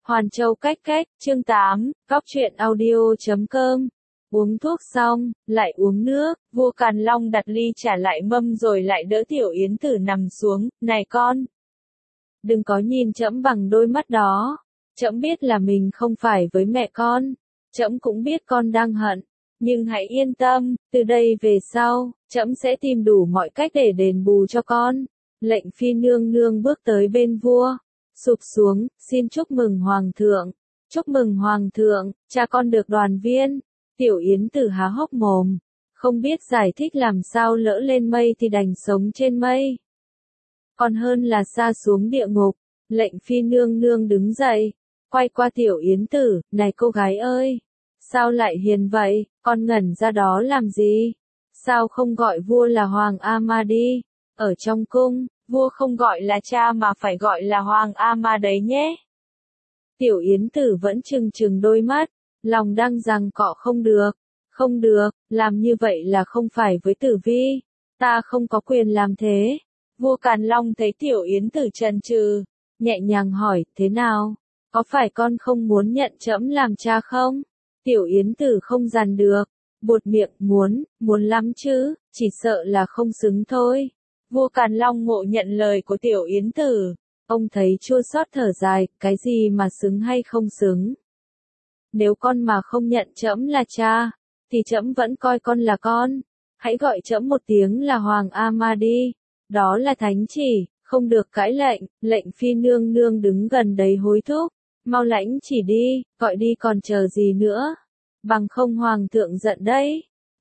Hoàn Châu cách cách, chương 8, Góc truyện audio.com. Uống thuốc xong, lại uống nước, vua Càn Long đặt ly trà lại mâm rồi lại đỡ Tiểu Yến Tử nằm xuống, này con. Đừng có nhìn trẫm bằng đôi mắt đó. Trẫm biết là mình không phải với mẹ con. Trẫm cũng biết con đang hận. Nhưng hãy yên tâm, từ đây về sau, trẫm sẽ tìm đủ mọi cách để đền bù cho con. Lệnh phi nương nương bước tới bên vua. Sụp xuống, xin chúc mừng Hoàng thượng. Chúc mừng Hoàng thượng, cha con được đoàn viên. Tiểu Yến Tử há hốc mồm. Không biết giải thích làm sao, lỡ lên mây thì đành sống trên mây. Còn hơn là sa xuống địa ngục. Lệnh phi nương nương đứng dậy. Quay qua Tiểu Yến Tử, này cô gái ơi. Sao lại hiền vậy, con ngẩn ra đó làm gì? Sao không gọi vua là Hoàng Ama đi? Ở trong cung, vua không gọi là cha mà phải gọi là Hoàng Ama đấy nhé. Tiểu Yến Tử vẫn trừng trừng đôi mắt, lòng đang giằng cọ không được, làm như vậy là không phải với Tử Vi. Ta không có quyền làm thế. Vua Càn Long thấy Tiểu Yến Tử chần chừ, nhẹ nhàng hỏi, thế nào? Có phải con không muốn nhận trẫm làm cha không? Tiểu Yến Tử không dằn được, buột miệng, muốn lắm chứ, chỉ sợ là không xứng thôi. Vua Càn Long ngộ nhận lời của Tiểu Yến Tử, ông thấy chua xót thở dài, cái gì mà xứng hay không xứng. Nếu con mà không nhận trẫm là cha, thì trẫm vẫn coi con là con. Hãy gọi trẫm một tiếng là Hoàng Ama đi, đó là thánh chỉ, không được cãi lệnh. Lệnh phi nương nương đứng gần đấy hối thúc. Mau lãnh chỉ đi, gọi đi còn chờ gì nữa. Bằng không Hoàng thượng giận đấy.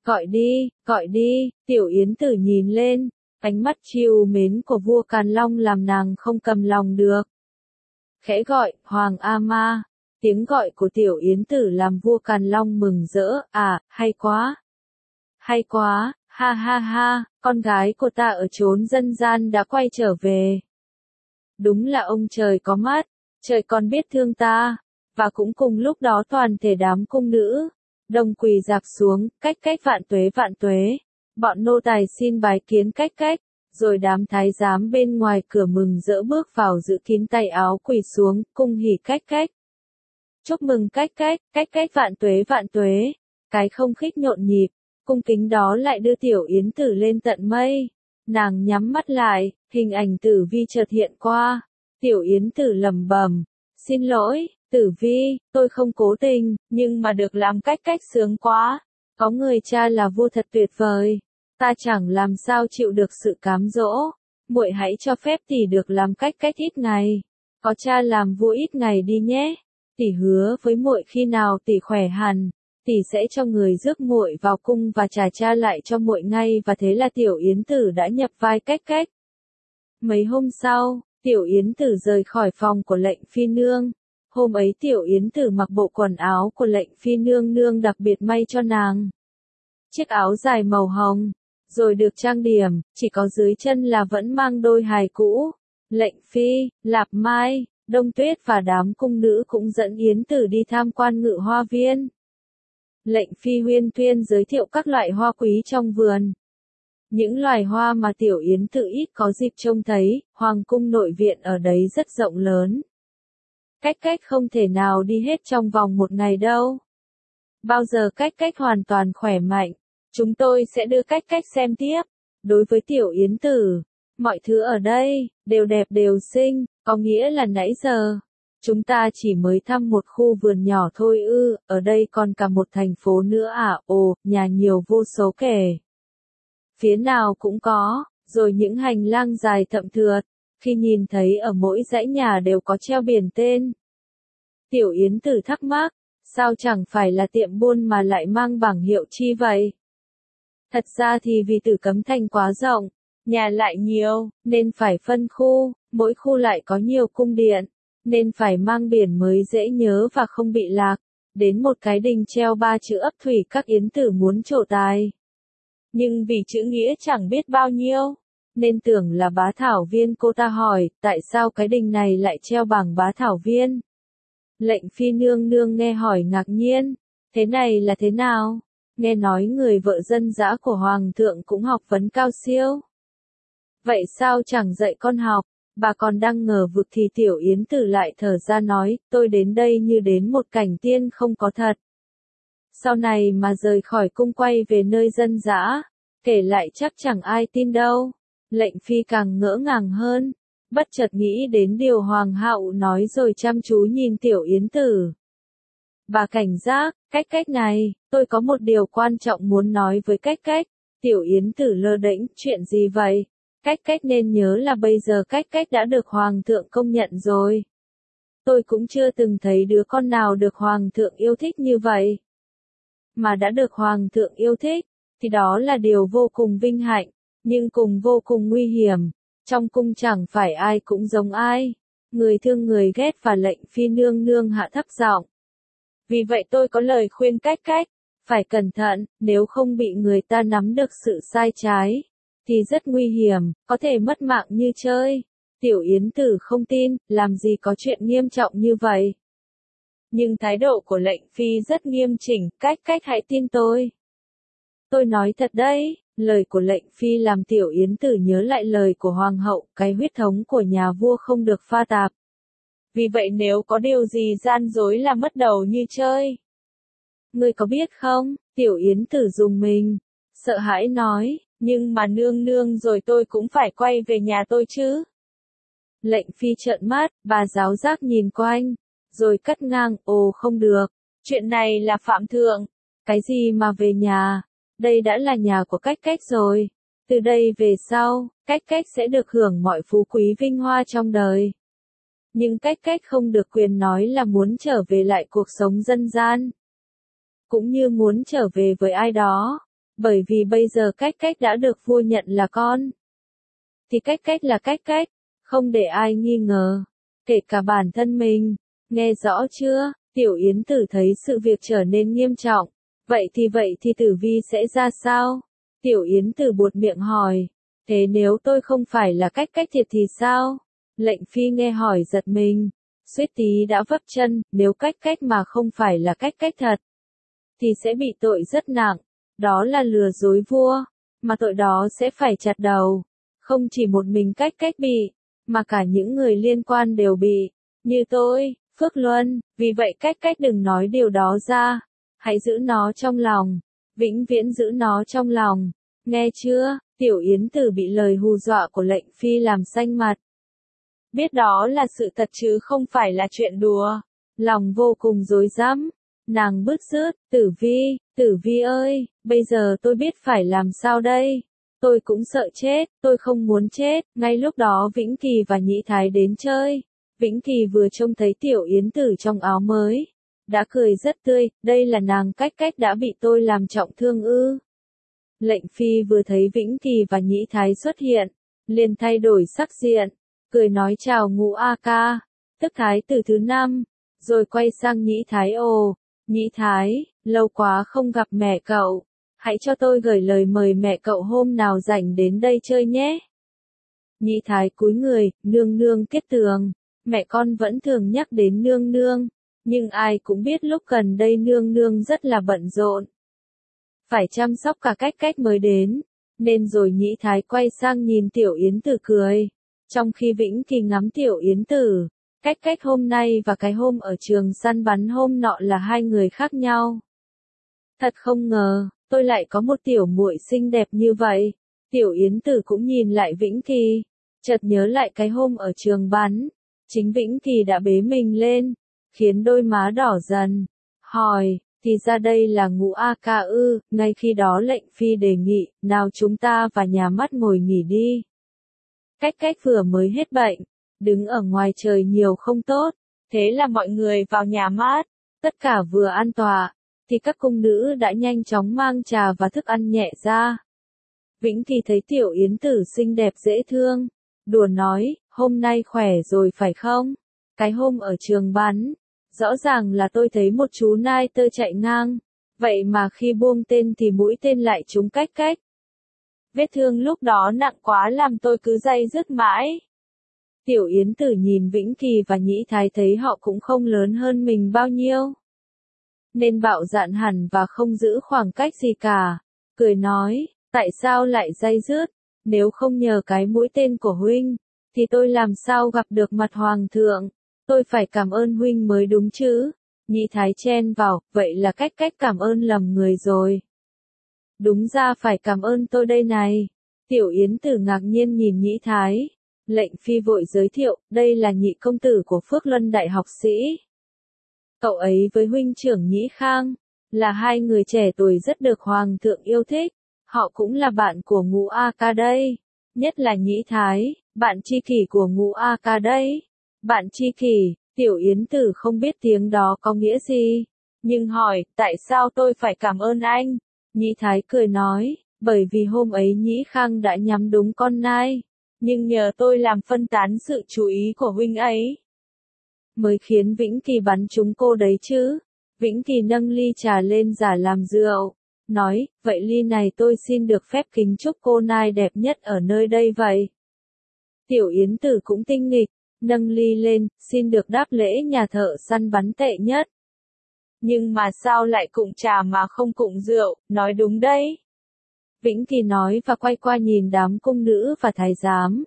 Gọi đi, Tiểu Yến Tử nhìn lên, ánh mắt trìu mến của vua Càn Long làm nàng không cầm lòng được. Khẽ gọi, Hoàng Ama, tiếng gọi của Tiểu Yến Tử làm vua Càn Long mừng rỡ, hay quá, ha ha ha, con gái của ta ở chốn dân gian đã quay trở về. Đúng là ông trời có mắt. Trời còn biết thương ta, và cũng cùng lúc đó toàn thể đám cung nữ, đồng quỳ dạp xuống, cách vạn tuế, bọn nô tài xin bái kiến cách, rồi đám thái giám bên ngoài cửa mừng rỡ bước vào giữ kín tay áo quỳ xuống, cung hỉ cách. Chúc mừng cách vạn tuế, cái không khích nhộn nhịp, cung kính đó lại đưa Tiểu Yến Tử lên tận mây, nàng nhắm mắt lại, hình ảnh Tử Vi chợt hiện qua. Tiểu Yến Tử lẩm bẩm, xin lỗi, Tử Vi, tôi không cố tình, nhưng mà được làm cách sướng quá. Có người cha là vua thật tuyệt vời. Ta chẳng làm sao chịu được sự cám dỗ. Muội hãy cho phép tỷ được làm cách ít ngày. Có cha làm vua ít ngày đi nhé. Tỷ hứa với muội khi nào tỷ khỏe hẳn, tỷ sẽ cho người rước muội vào cung và trả cha lại cho muội ngay. Và thế là Tiểu Yến Tử đã nhập vai cách. Mấy hôm sau, Tiểu Yến Tử rời khỏi phòng của lệnh phi nương. Hôm ấy Tiểu Yến Tử mặc bộ quần áo của lệnh phi nương nương đặc biệt may cho nàng. Chiếc áo dài màu hồng, rồi được trang điểm, chỉ có dưới chân là vẫn mang đôi hài cũ. Lệnh phi, Lạp Mai, Đông Tuyết và đám cung nữ cũng dẫn Yến Tử đi tham quan ngự hoa viên. Lệnh phi huyên thuyên giới thiệu các loại hoa quý trong vườn. Những loài hoa mà Tiểu Yến Tử ít có dịp trông thấy, hoàng cung nội viện ở đấy rất rộng lớn. Cách không thể nào đi hết trong vòng một ngày đâu. Bao giờ cách hoàn toàn khỏe mạnh, chúng tôi sẽ đưa cách xem tiếp. Đối với Tiểu Yến Tử, mọi thứ ở đây, đều đẹp đều xinh, có nghĩa là nãy giờ, chúng ta chỉ mới thăm một khu vườn nhỏ thôi ư, ở đây còn cả một thành phố nữa à, nhà nhiều vô số kể. Phía nào cũng có, rồi những hành lang dài thậm thượt, khi nhìn thấy ở mỗi dãy nhà đều có treo biển tên. Tiểu Yến Tử thắc mắc, sao chẳng phải là tiệm buôn mà lại mang bảng hiệu chi vậy? Thật ra thì vì Tử Cấm Thành quá rộng, nhà lại nhiều, nên phải phân khu, mỗi khu lại có nhiều cung điện, nên phải mang biển mới dễ nhớ và không bị lạc. Đến một cái đình treo 3 chữ ấp thủy các Yến Tử muốn trổ tài. Nhưng vì chữ nghĩa chẳng biết bao nhiêu, nên tưởng là Bá Thảo Viên. Cô ta hỏi, tại sao cái đình này lại treo bảng Bá Thảo Viên? Lệnh phi nương nương nghe hỏi ngạc nhiên, thế này là thế nào? Nghe nói người vợ dân dã của Hoàng thượng cũng học vấn cao siêu. Vậy sao chẳng dạy con học? Bà còn đang ngờ vực thì Tiểu Yến Tử lại thở ra nói, tôi đến đây như đến một cảnh tiên không có thật. Sau này mà rời khỏi cung quay về nơi dân dã, kể lại chắc chẳng ai tin đâu. Lệnh Phi càng ngỡ ngàng hơn, bất chợt nghĩ đến điều Hoàng hậu nói rồi chăm chú nhìn Tiểu Yến Tử. Bà cảnh giác, cách này, tôi có một điều quan trọng muốn nói với cách. Tiểu Yến Tử lơ đễnh, chuyện gì vậy? Cách nên nhớ là bây giờ cách đã được Hoàng thượng công nhận rồi. Tôi cũng chưa từng thấy đứa con nào được Hoàng thượng yêu thích như vậy. Mà đã được Hoàng thượng yêu thích, thì đó là điều vô cùng vinh hạnh, nhưng cùng vô cùng nguy hiểm. Trong cung chẳng phải ai cũng giống ai. Người thương người ghét và Lệnh Phi nương nương hạ thấp giọng. Vì vậy tôi có lời khuyên cách, phải cẩn thận, nếu không bị người ta nắm được sự sai trái, thì rất nguy hiểm, có thể mất mạng như chơi. Tiểu Yến Tử không tin, làm gì có chuyện nghiêm trọng như vậy. Nhưng thái độ của Lệnh Phi rất nghiêm chỉnh, cách hãy tin tôi. Tôi nói thật đấy, lời của Lệnh Phi làm Tiểu Yến Tử nhớ lại lời của Hoàng hậu, cái huyết thống của nhà vua không được pha tạp. Vì vậy nếu có điều gì gian dối là mất đầu như chơi. Ngươi có biết không, Tiểu Yến Tử rùng mình, sợ hãi nói, nhưng mà nương nương rồi tôi cũng phải quay về nhà tôi chứ. Lệnh Phi trợn mắt, bà giáo giác nhìn quanh, rồi cắt ngang, ồ không được, chuyện này là phạm thượng, cái gì mà về nhà, đây đã là nhà của cách rồi, từ đây về sau, cách sẽ được hưởng mọi phú quý vinh hoa trong đời. Nhưng cách không được quyền nói là muốn trở về lại cuộc sống dân gian. Cũng như muốn trở về với ai đó. Bởi vì bây giờ cách đã được vua nhận là con. Thì cách là cách, không để ai nghi ngờ. Kể cả bản thân mình. Nghe rõ chưa? Tiểu Yến Tử thấy sự việc trở nên nghiêm trọng. Vậy thì Tử Vi sẽ ra sao? Tiểu Yến Tử buột miệng hỏi. Thế nếu tôi không phải là cách thiệt thì sao? Lệnh Phi nghe hỏi giật mình, suýt tí đã vấp chân, nếu cách mà không phải là cách thật, thì sẽ bị tội rất nặng, đó là lừa dối vua, mà tội đó sẽ phải chặt đầu. Không chỉ một mình cách bị, mà cả những người liên quan đều bị, như tôi, Phước Luân, vì vậy cách đừng nói điều đó ra, hãy giữ nó trong lòng, vĩnh viễn giữ nó trong lòng, nghe chưa? Tiểu Yến Tử bị lời hù dọa của Lệnh Phi làm xanh mặt. Biết đó là sự thật chứ không phải là chuyện đùa. Lòng vô cùng rối rắm. Nàng bứt rứt, Tử Vi ơi, bây giờ tôi biết phải làm sao đây. Tôi cũng sợ chết, tôi không muốn chết. Ngay lúc đó Vĩnh Kỳ và Nhĩ Thái đến chơi. Vĩnh Kỳ vừa trông thấy Tiểu Yến Tử trong áo mới. Đã cười rất tươi, đây là nàng cách đã bị tôi làm trọng thương ư. Lệnh Phi vừa thấy Vĩnh Kỳ và Nhĩ Thái xuất hiện, liền thay đổi sắc diện. Cười nói chào Ngũ A Ca, tức Thái tử thứ 5, rồi quay sang Nhĩ Thái ồ, Nhĩ Thái, lâu quá không gặp mẹ cậu, hãy cho tôi gửi lời mời mẹ cậu hôm nào rảnh đến đây chơi nhé. Nhĩ Thái cúi người, nương nương kết tường, mẹ con vẫn thường nhắc đến nương nương, nhưng ai cũng biết lúc gần đây nương nương rất là bận rộn. Phải chăm sóc cả cách mới đến, nên rồi Nhĩ Thái quay sang nhìn Tiểu Yến Tử cười. Trong khi Vĩnh Kỳ ngắm Tiểu Yến Tử, cách hôm nay và cái hôm ở trường săn bắn hôm nọ là hai người khác nhau. Thật không ngờ, tôi lại có một tiểu muội xinh đẹp như vậy. Tiểu Yến Tử cũng nhìn lại Vĩnh Kỳ, chợt nhớ lại cái hôm ở trường bắn. Chính Vĩnh Kỳ đã bế mình lên, khiến đôi má đỏ dần. Hỏi, thì ra đây là Ngũ A Ca ư? Ngay khi đó Lệnh Phi đề nghị, nào chúng ta vào nhà mắt ngồi nghỉ đi. Cách vừa mới hết bệnh, đứng ở ngoài trời nhiều không tốt, thế là mọi người vào nhà mát, tất cả vừa an tọa, thì các cung nữ đã nhanh chóng mang trà và thức ăn nhẹ ra. Vĩnh Kỳ thấy Tiểu Yến Tử xinh đẹp dễ thương, đùa nói, hôm nay khỏe rồi phải không? Cái hôm ở trường bắn, rõ ràng là tôi thấy một chú nai tơ chạy ngang, vậy mà khi buông tên thì mũi tên lại trúng cách. Vết thương lúc đó nặng quá làm tôi cứ day dứt mãi. Tiểu Yến Tử nhìn Vĩnh Kỳ và Nhĩ Thái thấy họ cũng không lớn hơn mình bao nhiêu, nên bạo dạn hẳn và không giữ khoảng cách gì cả. Cười nói, tại sao lại day dứt, nếu không nhờ cái mũi tên của huynh, thì tôi làm sao gặp được mặt hoàng thượng, tôi phải cảm ơn huynh mới đúng chứ. Nhĩ Thái chen vào, vậy là cách cảm ơn lầm người rồi. Đúng ra phải cảm ơn tôi đây này. Tiểu Yến Tử ngạc nhiên nhìn Nhĩ Thái. Lệnh Phi vội giới thiệu, đây là nhị công tử của Phước Luân Đại học sĩ. Cậu ấy với huynh trưởng Nhĩ Khang, là hai người trẻ tuổi rất được hoàng thượng yêu thích. Họ cũng là bạn của Ngũ A Ca đây. Nhất là Nhĩ Thái, bạn tri kỷ của Ngũ A Ca đây. Bạn tri kỷ, Tiểu Yến Tử không biết tiếng đó có nghĩa gì. Nhưng hỏi, tại sao tôi phải cảm ơn anh? Nhĩ Thái cười nói, bởi vì hôm ấy Nhĩ Khang đã nhắm đúng con nai. Nhưng nhờ tôi làm phân tán sự chú ý của huynh ấy, mới khiến Vĩnh Kỳ bắn trúng cô đấy chứ. Vĩnh Kỳ nâng ly trà lên giả làm rượu. Nói, vậy ly này tôi xin được phép kính chúc cô nai đẹp nhất ở nơi đây vậy. Tiểu Yến Tử cũng tinh nghịch, nâng ly lên, xin được đáp lễ nhà thợ săn bắn tệ nhất. Nhưng mà sao lại cụng trà mà không cụng rượu, nói đúng đấy. Vĩnh Kỳ nói và quay qua nhìn đám cung nữ và thái giám.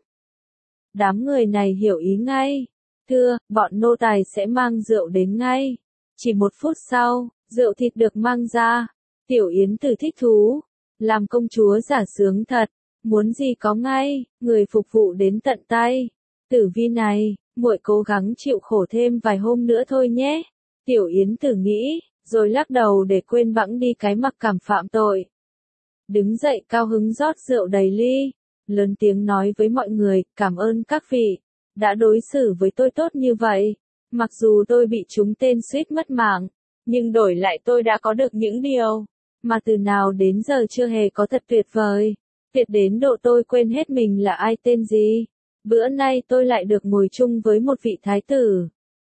Đám người này hiểu ý ngay. Thưa, bọn nô tài sẽ mang rượu đến ngay. Chỉ 1 phút sau, rượu thịt được mang ra. Tiểu Yến Tử thích thú. Làm công chúa giả sướng thật. Muốn gì có ngay, người phục vụ đến tận tay. Tử Vi này, muội cố gắng chịu khổ thêm vài hôm nữa thôi nhé. Tiểu Yến Tử nghĩ, rồi lắc đầu để quên bẵng đi cái mặc cảm phạm tội. Đứng dậy cao hứng rót rượu đầy ly. Lớn tiếng nói với mọi người, cảm ơn các vị, đã đối xử với tôi tốt như vậy. Mặc dù tôi bị trúng tên suýt mất mạng, nhưng đổi lại tôi đã có được những điều mà từ nào đến giờ chưa hề có, thật tuyệt vời. Tuyệt đến độ tôi quên hết mình là ai tên gì. Bữa nay tôi lại được ngồi chung với một vị thái tử,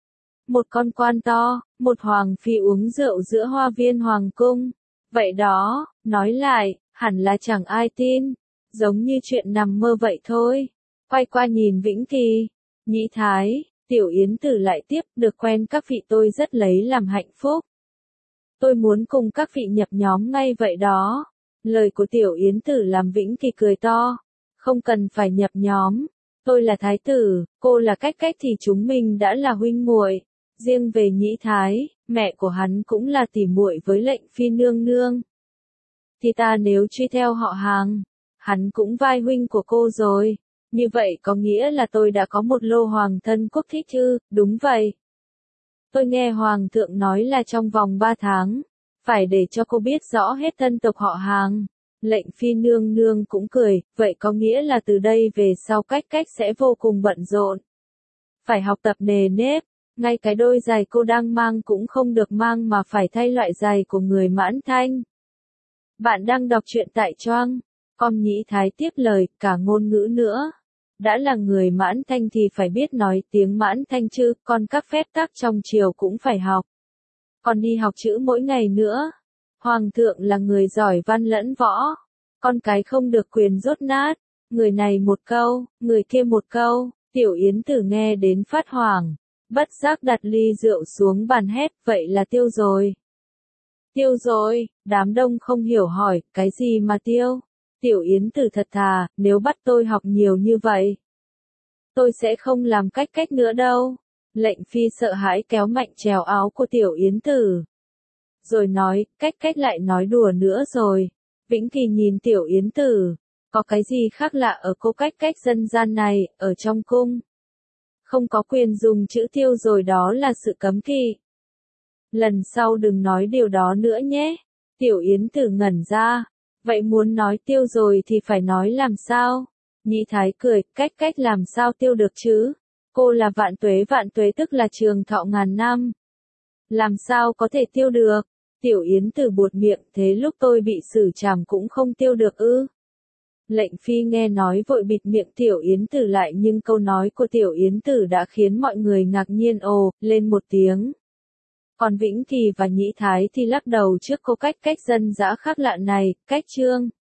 một con quan to, một hoàng phi uống rượu giữa hoa viên hoàng cung. Vậy đó, nói lại, hẳn là chẳng ai tin. Giống như chuyện nằm mơ vậy thôi. Quay qua nhìn Vĩnh Kỳ, Nhĩ Thái, Tiểu Yến Tử lại tiếp, được quen các vị tôi rất lấy làm hạnh phúc. Tôi muốn cùng các vị nhập nhóm ngay vậy đó. Lời của Tiểu Yến Tử làm Vĩnh Kỳ cười to. Không cần phải nhập nhóm. Tôi là thái tử, cô là cách thì chúng mình đã là huynh muội. Riêng về Nhĩ Thái, mẹ của hắn cũng là tỉ muội với Lệnh Phi nương nương. Thì ta nếu truy theo họ hàng, hắn cũng vai huynh của cô rồi. Như vậy có nghĩa là tôi đã có một lô hoàng thân quốc thích chứ? Đúng vậy. Tôi nghe hoàng thượng nói là trong vòng 3 tháng, phải để cho cô biết rõ hết thân tộc họ hàng. Lệnh Phi nương nương cũng cười, vậy có nghĩa là từ đây về sau cách sẽ vô cùng bận rộn. Phải học tập nề nếp, ngay cái đôi giày cô đang mang cũng không được mang mà phải thay loại giày của người Mãn Thanh. Bạn đang đọc truyện tại Choang. Com. Nhĩ Thái tiếp lời, cả ngôn ngữ nữa. Đã là người Mãn Thanh thì phải biết nói tiếng Mãn Thanh chứ, còn các phép tắc trong triều cũng phải học. Còn đi học chữ mỗi ngày nữa. Hoàng thượng là người giỏi văn lẫn võ. Con cái không được quyền dốt nát. Người này một câu, người kia một câu. Tiểu Yến Tử nghe đến phát hoảng. Bất giác đặt ly rượu xuống bàn hét, vậy là tiêu rồi. Tiêu rồi, đám đông không hiểu hỏi, cái gì mà tiêu? Tiểu Yến Tử thật thà, nếu bắt tôi học nhiều như vậy, tôi sẽ không làm cách nữa đâu. Lệnh Phi sợ hãi kéo mạnh trèo áo của Tiểu Yến Tử. Rồi nói, cách lại nói đùa nữa rồi. Vĩnh Kỳ nhìn Tiểu Yến Tử, có cái gì khác lạ ở cô cách dân gian này, ở trong cung? Không có quyền dùng chữ tiêu rồi, đó là sự cấm kỵ. Lần sau đừng nói điều đó nữa nhé. Tiểu Yến Tử ngẩn ra. Vậy muốn nói tiêu rồi thì phải nói làm sao? Nhĩ Thái cười, cách làm sao tiêu được chứ? Cô là vạn tuế tức là trường thọ ngàn năm. Làm sao có thể tiêu được? Tiểu Yến Tử buột miệng, thế lúc tôi bị xử trảm cũng không tiêu được ư? Lệnh Phi nghe nói vội bịt miệng Tiểu Yến Tử lại, nhưng câu nói của Tiểu Yến Tử đã khiến mọi người ngạc nhiên ồ lên một tiếng. Còn Vĩnh Kỳ và Nhĩ Thái thì lắc đầu trước câu cách dân dã khác lạ này. Cách chương